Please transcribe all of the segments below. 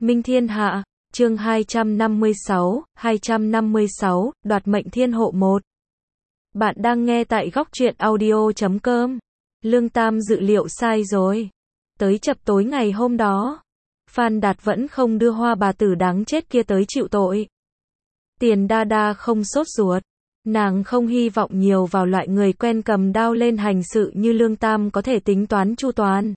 Minh Thiên Hạ, chương 256, đoạt mệnh thiên hộ 1. Bạn đang nghe tại góc truyện audio.com. Lương Tam dự liệu sai rồi. Tới chập tối ngày hôm đó, Phan Đạt vẫn không đưa hoa bà tử đáng chết kia tới chịu tội. Tiền Đa Đa không sốt ruột. Nàng không hy vọng nhiều vào loại người quen cầm đao lên hành sự như Lương Tam có thể tính toán chu toàn.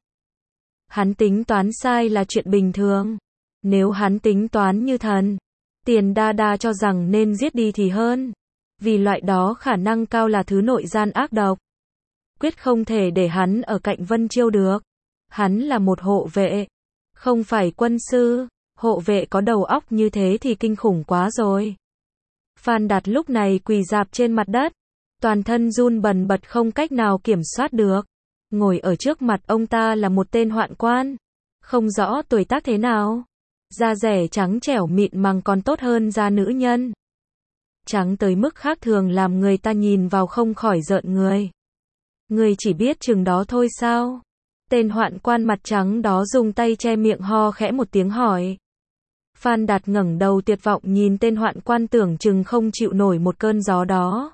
Hắn tính toán sai là chuyện bình thường. Nếu hắn tính toán như thần, Tiền Đa Đa cho rằng nên giết đi thì hơn. Vì loại đó khả năng cao là thứ nội gian ác độc. Quyết không thể để hắn ở cạnh Vân Chiêu được. Hắn là một hộ vệ, không phải quân sư. Hộ vệ có đầu óc như thế thì kinh khủng quá rồi. Phan Đạt lúc này quỳ rạp trên mặt đất, toàn thân run bần bật không cách nào kiểm soát được. Ngồi ở trước mặt ông ta là một tên hoạn quan, không rõ tuổi tác thế nào. Da rẻ trắng trẻo mịn màng còn tốt hơn da nữ nhân. Trắng tới mức khác thường làm người ta nhìn vào không khỏi rợn người. Người chỉ biết chừng đó thôi sao? Tên hoạn quan mặt trắng đó dùng tay che miệng ho khẽ một tiếng hỏi. Phan Đạt ngẩng đầu tuyệt vọng nhìn tên hoạn quan tưởng chừng không chịu nổi một cơn gió đó.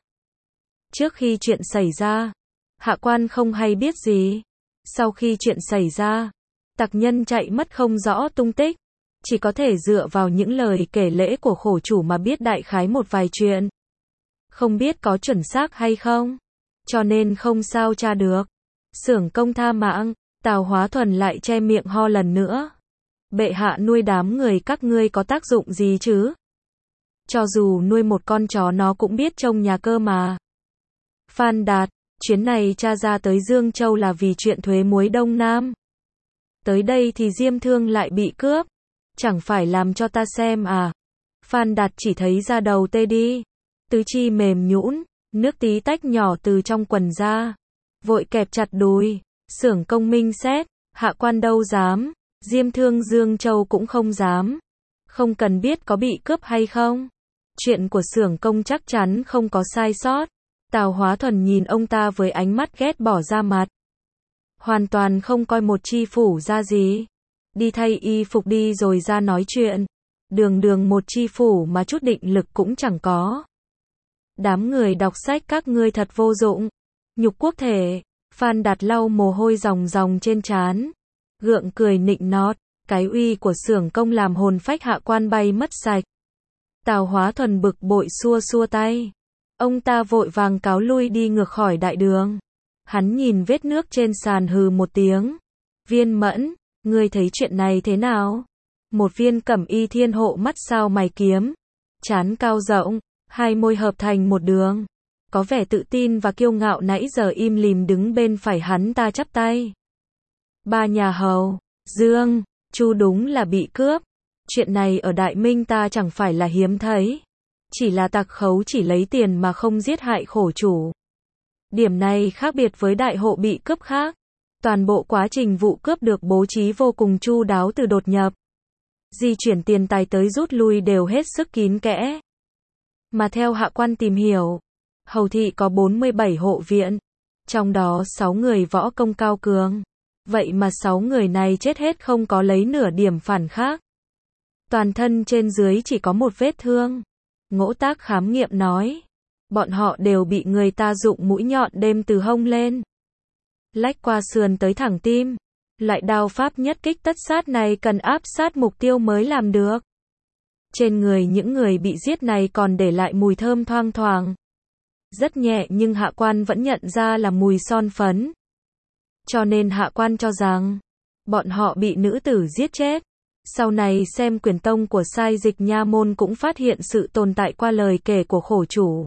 Trước khi chuyện xảy ra, hạ quan không hay biết gì. Sau khi chuyện xảy ra, tặc nhân chạy mất không rõ tung tích. Chỉ có thể dựa vào những lời kể lễ của khổ chủ mà biết đại khái một vài chuyện. Không biết có chuẩn xác hay không, cho nên không sao tra được. Xưởng Công tha mạng, Tào Hóa Thuần lại che miệng ho lần nữa. Bệ hạ nuôi đám người các ngươi có tác dụng gì chứ? Cho dù nuôi một con chó nó cũng biết trông nhà cơ mà. Phan Đạt, chuyến này tra ra tới Dương Châu là vì chuyện thuế muối Đông Nam. Tới đây thì Diêm Thương lại bị cướp. Chẳng phải làm cho ta xem à? Phan Đạt chỉ thấy da đầu tê đi. Tứ chi mềm nhũn, nước tí tách nhỏ từ trong quần ra. Vội kẹp chặt đùi. Xưởng Công minh xét, hạ quan đâu dám. Diêm Thương Dương Châu cũng không dám. Không cần biết có bị cướp hay không. Chuyện của Xưởng Công chắc chắn không có sai sót. Tào Hóa Thuần nhìn ông ta với ánh mắt ghét bỏ ra mặt. Hoàn toàn không coi một chi phủ ra gì. Đi thay y phục đi rồi ra nói chuyện. Đường một chi phủ mà chút định lực cũng chẳng có. Đám người đọc sách các ngươi thật vô dụng. Nhục quốc thể. Phan Đạt lau mồ hôi ròng ròng trên trán. Gượng cười nịnh nọt. Cái uy của Xưởng Công làm hồn phách hạ quan bay mất sạch. Tào Hóa Thuần bực bội xua xua tay. Ông ta vội vàng cáo lui đi ngược khỏi đại đường. Hắn nhìn vết nước trên sàn hừ một tiếng. Viên Mẫn, ngươi thấy chuyện này thế nào? Một viên cẩm y thiên hộ mắt sao mày kiếm. Trán cao rộng, hai môi hợp thành một đường. Có vẻ tự tin và kiêu ngạo nãy giờ im lìm đứng bên phải hắn ta chắp tay. Ba nhà hầu, Dương, Chu đúng là bị cướp. Chuyện này ở Đại Minh ta chẳng phải là hiếm thấy. Chỉ là tặc khấu chỉ lấy tiền mà không giết hại khổ chủ. Điểm này khác biệt với đại hộ bị cướp khác. Toàn bộ quá trình vụ cướp được bố trí vô cùng chu đáo từ đột nhập, di chuyển tiền tài tới rút lui đều hết sức kín kẽ. Mà theo hạ quan tìm hiểu, hầu thị có 47 hộ viện, trong đó 6 người võ công cao cường. Vậy mà 6 người này chết hết không có lấy nửa điểm phản khác. Toàn thân trên dưới chỉ có một vết thương. Ngỗ Tác khám nghiệm nói, bọn họ đều bị người ta dụng mũi nhọn đêm từ hông lên, lách qua sườn tới thẳng tim. Loại đao pháp nhất kích tất sát này cần áp sát mục tiêu mới làm được. Trên người những người bị giết này còn để lại mùi thơm thoang thoảng. Rất nhẹ nhưng hạ quan vẫn nhận ra là mùi son phấn. Cho nên hạ quan cho rằng, bọn họ bị nữ tử giết chết. Sau này xem quyển tông của Sai Dịch Nha Môn cũng phát hiện sự tồn tại qua lời kể của khổ chủ.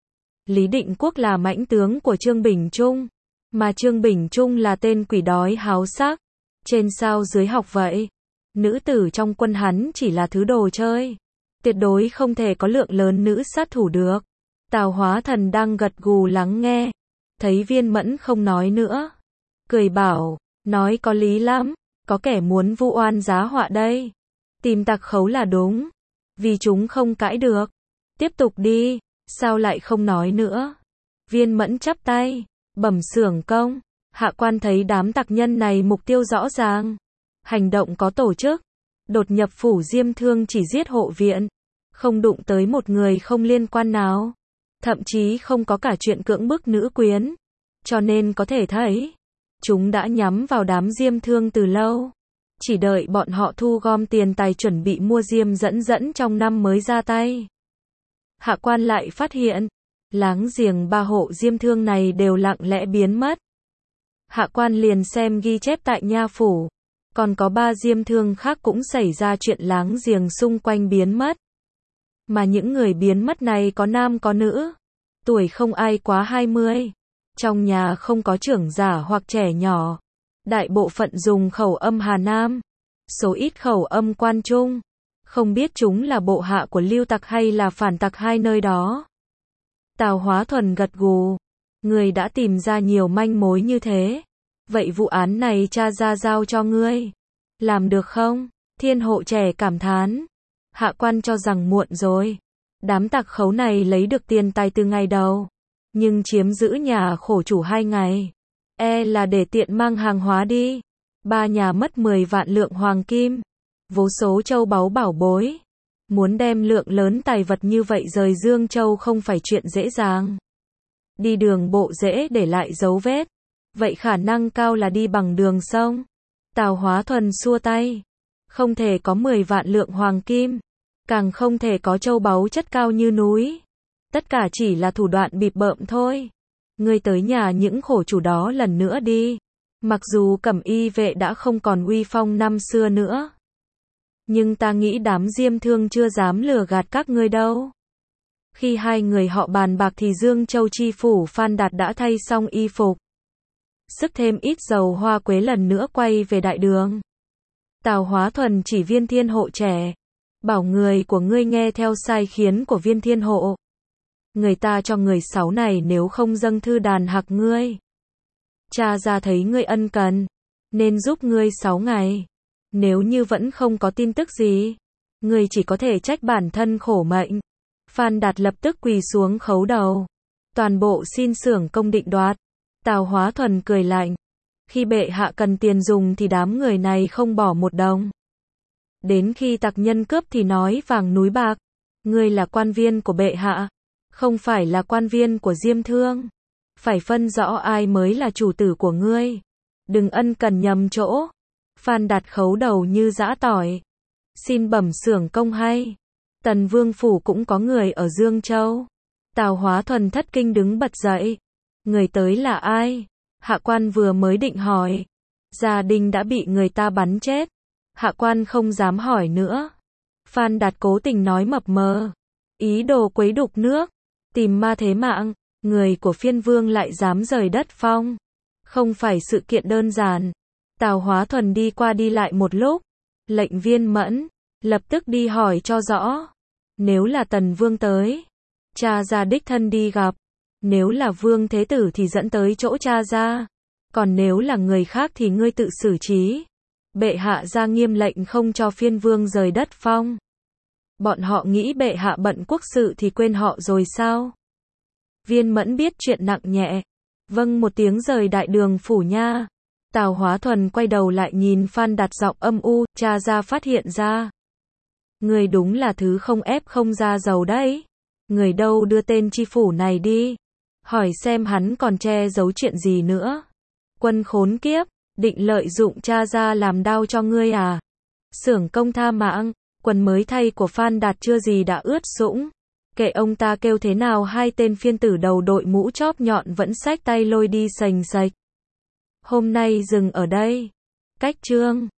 Lý Định Quốc là mãnh tướng của Trương Bình Trung. Mà Trương Bình Trung là tên quỷ đói háo sắc. Trên sao dưới học vậy. Nữ tử trong quân hắn chỉ là thứ đồ chơi. Tuyệt đối không thể có lượng lớn nữ sát thủ được. Tào Hóa Thần đang gật gù lắng nghe. Thấy Viên Mẫn không nói nữa. Cười bảo, nói có lý lắm. Có kẻ muốn vu oan giá họa đây. Tìm tặc khấu là đúng. Vì chúng không cãi được. Tiếp tục đi. Sao lại không nói nữa? Viên Mẫn chắp tay. Bẩm Xưởng Công, hạ quan thấy đám tặc nhân này mục tiêu rõ ràng. Hành động có tổ chức. đột nhập phủ Diêm Thương chỉ giết hộ viện, không đụng tới một người không liên quan nào, thậm chí không có cả chuyện cưỡng bức nữ quyến, cho nên có thể thấy, chúng đã nhắm vào đám Diêm Thương từ lâu, chỉ đợi bọn họ thu gom tiền tài chuẩn bị mua diêm dẫn trong năm mới ra tay. Hạ quan lại phát hiện, láng giềng 3 hộ Diêm Thương này đều lặng lẽ biến mất. Hạ quan liền xem ghi chép tại nha phủ, còn có 3 Diêm Thương khác cũng xảy ra chuyện láng giềng xung quanh biến mất. Mà những người biến mất này có nam có nữ, tuổi không ai quá 20, trong nhà không có trưởng giả hoặc trẻ nhỏ, đại bộ phận dùng khẩu âm Hà Nam, số ít khẩu âm Quan Trung, không biết chúng là bộ hạ của Lưu Tặc hay là phản tặc hai nơi đó. Tào Hóa Thuần gật gù, người đã tìm ra nhiều manh mối như thế, vậy vụ án này tra ra giao cho ngươi, làm được không? Thiên Hộ trẻ cảm thán, hạ quan cho rằng muộn rồi, đám tặc khấu này lấy được tiền tài từ ngày đầu, nhưng chiếm giữ nhà khổ chủ 2 ngày, là để tiện mang hàng hóa đi. 3 nhà mất 10 vạn lượng hoàng kim, vô số châu báu bảo bối, muốn đem lượng lớn tài vật như vậy rời Dương Châu không phải chuyện dễ dàng. Đi đường bộ dễ để lại dấu vết, vậy khả năng cao là đi bằng đường sông. Tào Hóa Thuần xua tay, không thể có 10 vạn lượng hoàng kim, càng không thể có châu báu chất cao như núi. Tất cả chỉ là thủ đoạn bịp bợm thôi. Ngươi tới nhà những khổ chủ đó lần nữa đi. Mặc dù Cẩm Y vệ đã không còn uy phong năm xưa nữa, nhưng ta nghĩ đám Diêm Thương chưa dám lừa gạt các ngươi đâu. Khi hai người họ bàn bạc thì Dương Châu chi phủ Phan Đạt đã thay xong y phục, sức thêm ít dầu hoa quế lần nữa quay về đại đường. Tào Hóa Thuần chỉ Viên Thiên Hộ trẻ, bảo người của ngươi nghe theo sai khiến của Viên Thiên Hộ. Người ta cho người 6 này nếu không dâng thư đàn hạc ngươi. Cha ra thấy ngươi ân cần, nên giúp ngươi 6 ngày. Nếu như vẫn không có tin tức gì, ngươi chỉ có thể trách bản thân khổ mệnh. Phan Đạt lập tức quỳ xuống khấu đầu. Toàn bộ xin xưởng công định đoạt. Tào Hóa Thuần cười lạnh. Khi bệ hạ cần tiền dùng thì đám người này không bỏ một đồng. Đến khi tặc nhân cướp thì nói vàng núi bạc. Ngươi là quan viên của bệ hạ, không phải là quan viên của Diêm Thương. Phải phân rõ ai mới là chủ tử của ngươi. Đừng ân cần nhầm chỗ. Phan Đạt khấu đầu như giã tỏi. Xin bẩm xưởng công hay. Tần Vương phủ cũng có người ở Dương Châu. Tào Hóa Thuần thất kinh đứng bật dậy. Người tới là ai? Hạ quan vừa mới định hỏi. Gia đình đã bị người ta bắn chết. Hạ quan không dám hỏi nữa. Phan Đạt cố tình nói mập mờ. Ý đồ quấy đục nước. Tìm ma thế mạng. Người của Phiên Vương lại dám rời đất phong. Không phải sự kiện đơn giản. Tào Hóa Thuần đi qua đi lại một lúc. Lệnh Viên Mẫn, lập tức đi hỏi cho rõ. Nếu là Tần Vương tới, cha ra đích thân đi gặp. Nếu là Vương Thế Tử thì dẫn tới chỗ cha ra. Còn nếu là người khác thì ngươi tự xử trí. Bệ hạ ra nghiêm lệnh không cho Phiên Vương rời đất phong. Bọn họ nghĩ bệ hạ bận quốc sự thì quên họ rồi sao? Viên Mẫn biết chuyện nặng nhẹ. Vâng một tiếng rời đại đường phủ nha. Tào Hóa Thuần quay đầu lại nhìn Phan Đạt giọng âm u, cha ra phát hiện ra. Người đúng là thứ không ép không ra dầu đấy. Người đâu đưa tên chi phủ này đi. Hỏi xem hắn còn che giấu chuyện gì nữa. Quân khốn kiếp, định lợi dụng cha ra làm đau cho ngươi à? Xưởng công tha mạng, quần mới thay của Phan Đạt chưa gì đã ướt sũng. Kệ ông ta kêu thế nào, hai tên phiên tử đầu đội mũ chóp nhọn vẫn xách tay lôi đi sành sạch. Hôm nay dừng ở đây. Cách chương